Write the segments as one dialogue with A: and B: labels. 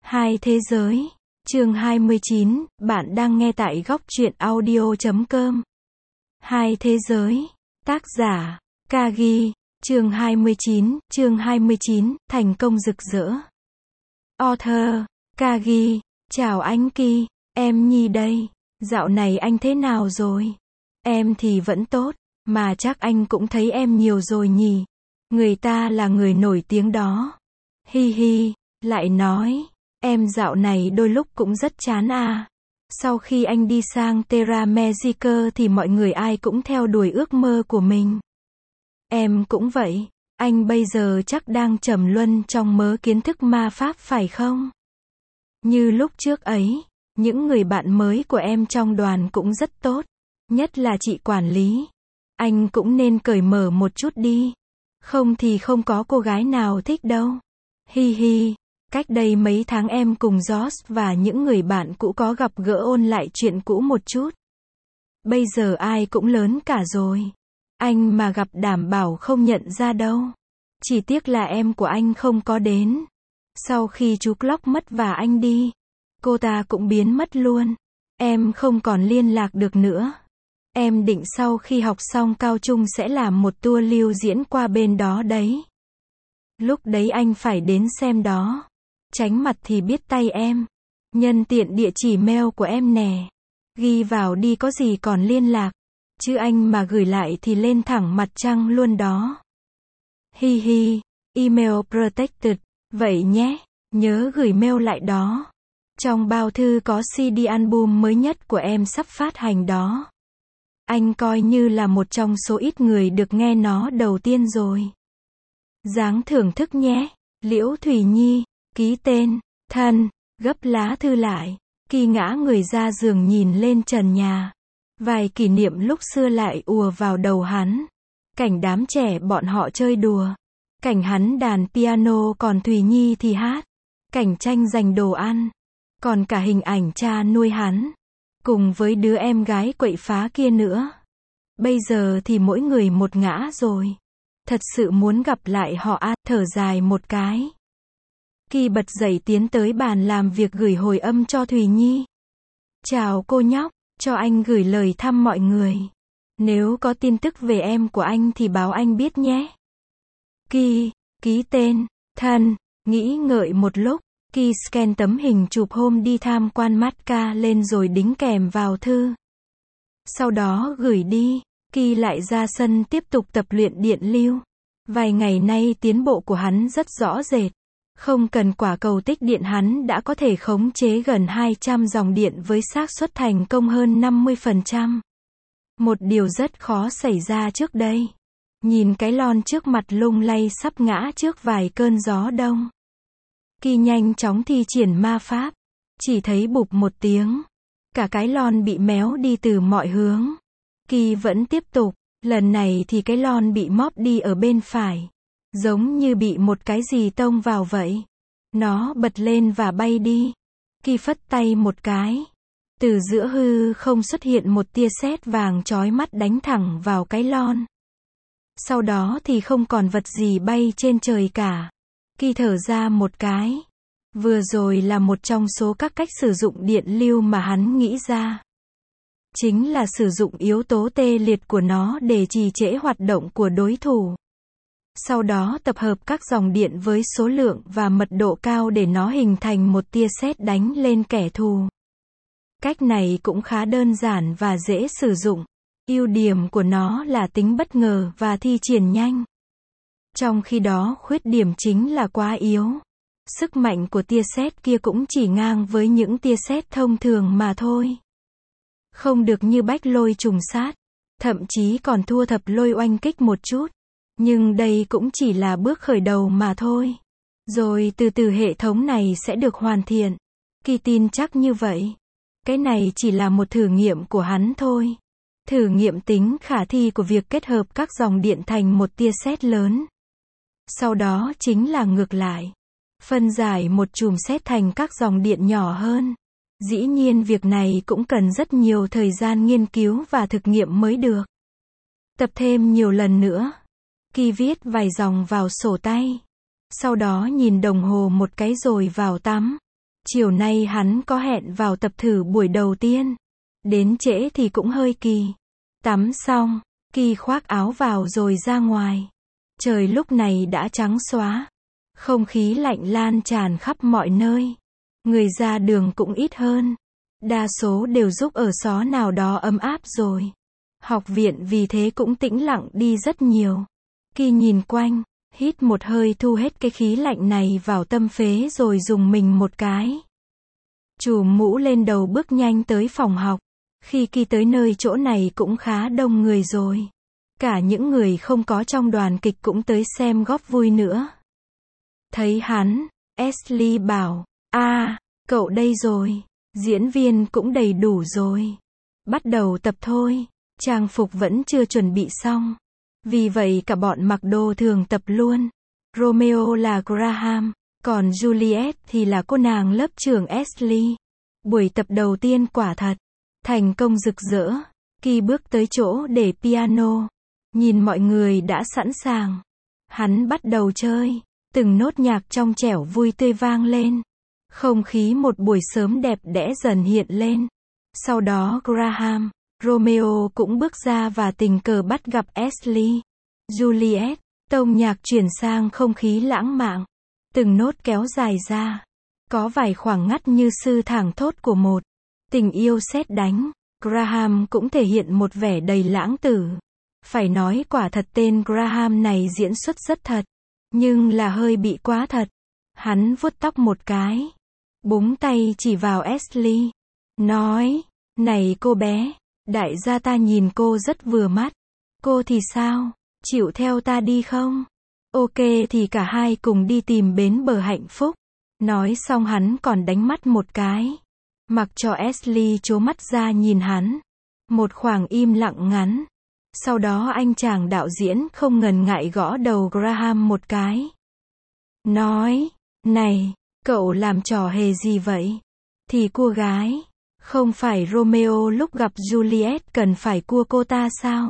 A: Hai thế giới. Chương 29, bạn đang nghe tại góc truyện audio.com. Hai thế giới. Tác giả, Kagi. Chương 29, thành công rực rỡ. Author, Kagi. Chào anh Ki, em Nhi đây. Dạo này anh thế nào rồi? Em thì vẫn tốt, mà chắc anh cũng thấy em nhiều rồi nhỉ. Người ta là người nổi tiếng đó. Hi hi, lại nói. Em dạo này đôi lúc cũng rất chán à. Sau khi anh đi sang Terra Magica thì mọi người ai cũng theo đuổi ước mơ của mình. Em cũng vậy. Anh bây giờ chắc đang trầm luân trong mớ kiến thức ma pháp phải không? Như lúc trước ấy, những người bạn mới của em trong đoàn cũng rất tốt. Nhất là chị quản lý. Anh cũng nên cởi mở một chút đi. Không thì không có cô gái nào thích đâu. Hi hi. Cách đây mấy tháng em cùng Josh và những người bạn cũ có gặp gỡ ôn lại chuyện cũ một chút. Bây giờ ai cũng lớn cả rồi. Anh mà gặp đảm bảo không nhận ra đâu. Chỉ tiếc là em của anh không có đến. Sau khi chú Clock mất và anh đi, cô ta cũng biến mất luôn. Em không còn liên lạc được nữa. Em định sau khi học xong cao trung sẽ làm một tour lưu diễn qua bên đó đấy. Lúc đấy anh phải đến xem đó. Tránh mặt thì biết tay em. Nhân tiện địa chỉ mail của em nè. Ghi vào đi có gì còn liên lạc. Chứ anh mà gửi lại thì lên thẳng mặt trăng luôn đó. Hi hi, email protected. Vậy nhé, nhớ gửi mail lại đó. Trong bao thư có CD album mới nhất của em sắp phát hành đó. Anh coi như là một trong số ít người được nghe nó đầu tiên rồi. Dáng thưởng thức nhé. Liễu Thủy Nhi. Ký tên, thân, gấp lá thư lại. Ki ngã người ra giường nhìn lên trần nhà. Vài kỷ niệm lúc xưa lại ùa vào đầu hắn. Cảnh đám trẻ bọn họ chơi đùa. Cảnh hắn đàn piano còn Thùy Nhi thì hát. Cảnh tranh giành đồ ăn. Còn cả hình ảnh cha nuôi hắn. Cùng với đứa em gái quậy phá kia nữa. Bây giờ thì mỗi người một ngã rồi. Thật sự muốn gặp lại họ à, thở dài một cái. Ki bật dậy tiến tới bàn làm việc gửi hồi âm cho Thùy Nhi. Chào cô nhóc, cho anh gửi lời thăm mọi người. Nếu có tin tức về em của anh thì báo anh biết nhé. Ki, ký tên, thân, nghĩ ngợi một lúc, Ki scan tấm hình chụp hôm đi tham quan Macca lên rồi đính kèm vào thư. Sau đó gửi đi, Ki lại ra sân tiếp tục tập luyện điện lưu. Vài ngày nay tiến bộ của hắn rất rõ rệt. Không cần quả cầu tích điện hắn đã có thể khống chế gần 200 dòng điện với xác suất thành công hơn 50%. Một điều rất khó xảy ra trước đây. Nhìn cái lon trước mặt lung lay sắp ngã trước vài cơn gió đông. Ki nhanh chóng thi triển ma pháp. Chỉ thấy bụp một tiếng. Cả cái lon bị méo đi từ mọi hướng. Ki vẫn tiếp tục. Lần này thì cái lon bị móp đi ở bên phải. Giống như bị một cái gì tông vào vậy. Nó bật lên và bay đi. Ki phất tay một cái. Từ giữa hư không xuất hiện một tia sét vàng chói mắt đánh thẳng vào cái lon. Sau đó thì không còn vật gì bay trên trời cả. Ki thở ra một cái. Vừa rồi là một trong số các cách sử dụng điện lưu mà hắn nghĩ ra. Chính là sử dụng yếu tố tê liệt của nó để trì trễ hoạt động của đối thủ. Sau đó tập hợp các dòng điện với số lượng và mật độ cao để nó hình thành một tia sét đánh lên kẻ thù. Cách này cũng khá đơn giản và dễ sử dụng. Ưu điểm của nó là tính bất ngờ và thi triển nhanh. Trong khi đó khuyết điểm chính là quá yếu. Sức mạnh của tia sét kia cũng chỉ ngang với những tia sét thông thường mà thôi. Không được như bách lôi trùng sát. Thậm chí còn thua thập lôi oanh kích một chút. Nhưng đây cũng chỉ là bước khởi đầu mà thôi. Rồi từ từ hệ thống này sẽ được hoàn thiện. Ki tin chắc như vậy. Cái này chỉ là một thử nghiệm của hắn thôi. Thử nghiệm tính khả thi của việc kết hợp các dòng điện thành một tia sét lớn. Sau đó chính là ngược lại. Phân giải một chùm sét thành các dòng điện nhỏ hơn. Dĩ nhiên việc này cũng cần rất nhiều thời gian nghiên cứu và thực nghiệm mới được. Tập thêm nhiều lần nữa. Ki viết vài dòng vào sổ tay. Sau đó nhìn đồng hồ một cái rồi vào tắm. Chiều nay hắn có hẹn vào tập thử buổi đầu tiên. Đến trễ thì cũng hơi kỳ. Tắm xong, Kỳ khoác áo vào rồi ra ngoài. Trời lúc này đã trắng xóa. Không khí lạnh lan tràn khắp mọi nơi. Người ra đường cũng ít hơn. Đa số đều giúp ở xó nào đó ấm áp rồi. Học viện vì thế cũng tĩnh lặng đi rất nhiều. Kỳ nhìn quanh, hít một hơi thu hết cái khí lạnh này vào tâm phế rồi dùng mình một cái. Trùm mũ lên đầu bước nhanh tới phòng học. Khi Kỳ tới nơi chỗ này cũng khá đông người rồi. Cả những người không có trong đoàn kịch cũng tới xem góp vui nữa. Thấy hắn, Ashley bảo, cậu đây rồi, diễn viên cũng đầy đủ rồi. Bắt đầu tập thôi, trang phục vẫn chưa chuẩn bị xong. Vì vậy cả bọn mặc đồ thường tập luôn. Romeo là Graham, còn Juliet thì là cô nàng lớp trưởng Ashley. Buổi tập đầu tiên quả thật thành công rực rỡ. Kỳ bước tới chỗ để piano. Nhìn mọi người đã sẵn sàng. Hắn bắt đầu chơi. Từng nốt nhạc trong trẻo vui tươi vang lên. Không khí một buổi sớm đẹp đẽ dần hiện lên. Sau đó Graham, Romeo cũng bước ra và tình cờ bắt gặp Ashley. Juliet, tông nhạc chuyển sang không khí lãng mạn. Từng nốt kéo dài ra. Có vài khoảng ngắt như sư thảng thốt của một tình yêu sét đánh. Graham cũng thể hiện một vẻ đầy lãng tử. Phải nói quả thật tên Graham này diễn xuất rất thật. Nhưng là hơi bị quá thật. Hắn vuốt tóc một cái. Búng tay chỉ vào Ashley. Nói, này cô bé, đại gia ta nhìn cô rất vừa mắt. Cô thì sao, chịu theo ta đi không? Ok thì cả hai cùng đi tìm bến bờ hạnh phúc. Nói xong hắn còn đánh mắt một cái. Mặc cho Ashley trố mắt ra nhìn hắn. Một khoảng im lặng ngắn. Sau đó anh chàng đạo diễn không ngần ngại gõ đầu Graham một cái. Nói, này, cậu làm trò hề gì vậy? Thì cua gái. Không phải Romeo lúc gặp Juliet cần phải cua cô ta sao?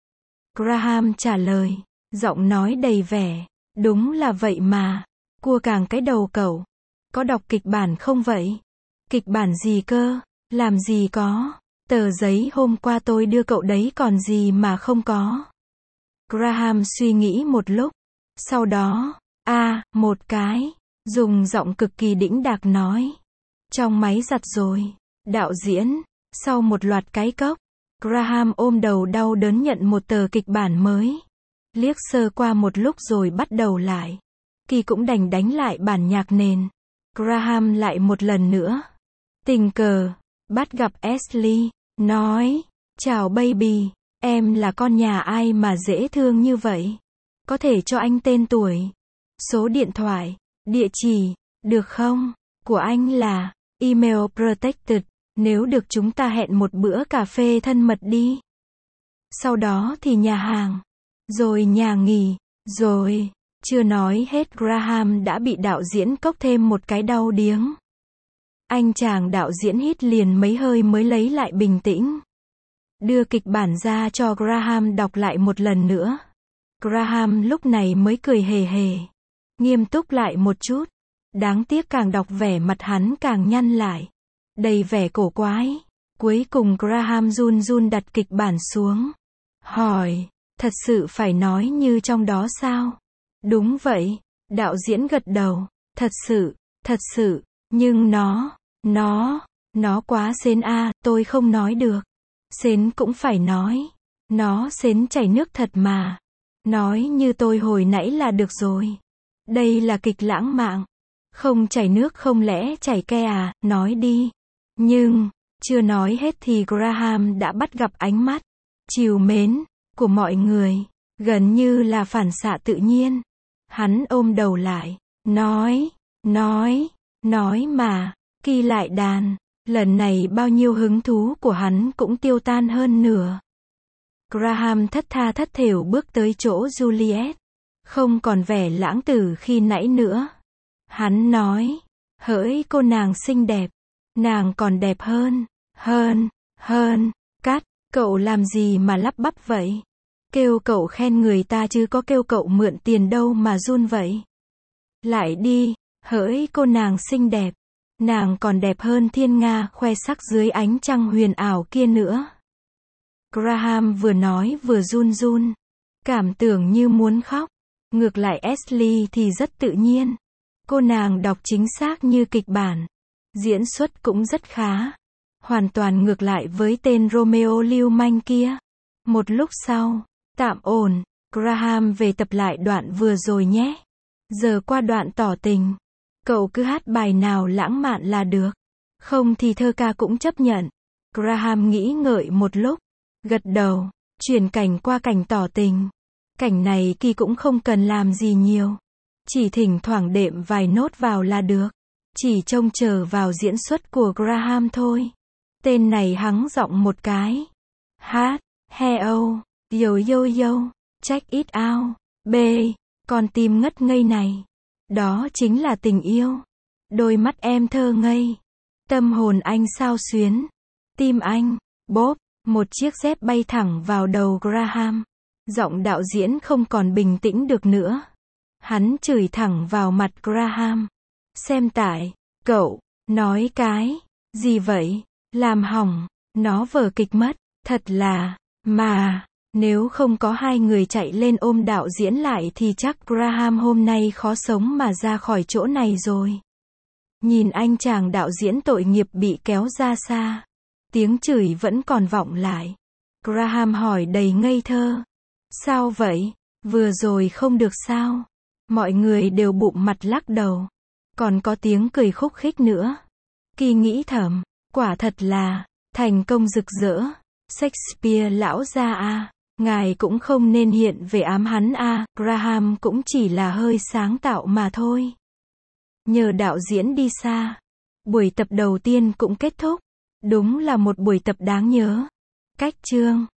A: Graham trả lời, giọng nói đầy vẻ. Đúng là vậy mà. Cua càng cái đầu cậu. Có đọc kịch bản không vậy? Kịch bản gì cơ? Làm gì có? Tờ giấy hôm qua tôi đưa cậu đấy còn gì mà không có. Graham suy nghĩ một lúc. Sau đó, một cái. Dùng giọng cực kỳ đĩnh đạc nói. Trong máy giặt rồi. Đạo diễn. Sau một loạt cái cốc. Graham ôm đầu đau đớn nhận một tờ kịch bản mới. Liếc sơ qua một lúc rồi bắt đầu lại. Kỳ cũng đành đánh lại bản nhạc nền. Graham lại một lần nữa. Tình cờ. Bắt gặp Ashley. Nói, chào baby, em là con nhà ai mà dễ thương như vậy? Có thể cho anh tên tuổi, số điện thoại, địa chỉ, được không? Của anh là email protected, nếu được chúng ta hẹn một bữa cà phê thân mật đi. Sau đó thì nhà hàng, rồi nhà nghỉ, rồi, chưa nói hết Graham đã bị đạo diễn cốc thêm một cái đau điếng. Anh chàng đạo diễn hít liền mấy hơi mới lấy lại bình tĩnh. Đưa kịch bản ra cho Graham đọc lại một lần nữa. Graham lúc này mới cười hề hề. Nghiêm túc lại một chút. Đáng tiếc càng đọc vẻ mặt hắn càng nhăn lại. Đầy vẻ cổ quái. Cuối cùng Graham run run đặt kịch bản xuống. Hỏi, thật sự phải nói như trong đó sao? Đúng vậy. Đạo diễn gật đầu. Thật sự, nhưng nó quá sến tôi không nói được. Sến cũng phải nói. Nó sến chảy nước thật mà. Nói như tôi hồi nãy là được rồi. Đây là kịch lãng mạn. Không chảy nước không lẽ chảy ke nói đi. Nhưng, chưa nói hết thì Graham đã bắt gặp ánh mắt trìu mến của mọi người. Gần như là phản xạ tự nhiên. Hắn ôm đầu lại. Nói mà. Kỳ lại đàn. Lần này bao nhiêu hứng thú của hắn cũng tiêu tan hơn nửa. Graham thất tha thất thểu bước tới chỗ Juliet. Không còn vẻ lãng tử khi nãy nữa. Hắn nói. Hỡi cô nàng xinh đẹp. Nàng còn đẹp hơn. Cắt, cậu làm gì mà lắp bắp vậy? Kêu cậu khen người ta chứ có kêu cậu mượn tiền đâu mà run vậy. Lại đi, hỡi cô nàng xinh đẹp. Nàng còn đẹp hơn thiên nga khoe sắc dưới ánh trăng huyền ảo kia nữa. Graham vừa nói vừa run run. Cảm tưởng như muốn khóc. Ngược lại Ashley thì rất tự nhiên. Cô nàng đọc chính xác như kịch bản. Diễn xuất cũng rất khá. Hoàn toàn ngược lại với tên Romeo lưu manh kia. Một lúc sau, tạm ổn, Graham về tập lại đoạn vừa rồi nhé. Giờ qua đoạn tỏ tình. Cậu cứ hát bài nào lãng mạn là được. Không thì thơ ca cũng chấp nhận. Graham nghĩ ngợi một lúc. Gật đầu, chuyển cảnh qua cảnh tỏ tình. Cảnh này Kỳ cũng không cần làm gì nhiều. Chỉ thỉnh thoảng đệm vài nốt vào là được. Chỉ trông chờ vào diễn xuất của Graham thôi. Tên này hắng giọng một cái. Hát, hello, yo yo yo, check it out, B, con tim ngất ngây này. Đó chính là tình yêu. Đôi mắt em thơ ngây. Tâm hồn anh xao xuyến. Tim anh, bóp, một chiếc dép bay thẳng vào đầu Graham. Giọng đạo diễn không còn bình tĩnh được nữa. Hắn chửi thẳng vào mặt Graham. Xem tại, cậu, nói cái, gì vậy, làm hỏng, nó vở kịch mất, thật là, mà, nếu không có hai người chạy lên ôm đạo diễn lại thì chắc Graham hôm nay khó sống mà ra khỏi chỗ này rồi. Nhìn anh chàng đạo diễn tội nghiệp bị kéo ra xa. Tiếng chửi vẫn còn vọng lại. Graham hỏi đầy ngây thơ. Sao vậy? Vừa rồi không được sao? Mọi người đều bụm mặt lắc đầu. Còn có tiếng cười khúc khích nữa. Kỳ nghĩ thầm, quả thật là, thành công rực rỡ. Shakespeare lão gia à, ngài cũng không nên hiện về ám hắn à, Graham cũng chỉ là hơi sáng tạo mà thôi. Nhờ đạo diễn đi xa. Buổi tập đầu tiên cũng kết thúc. Đúng là một buổi tập đáng nhớ. Cách chương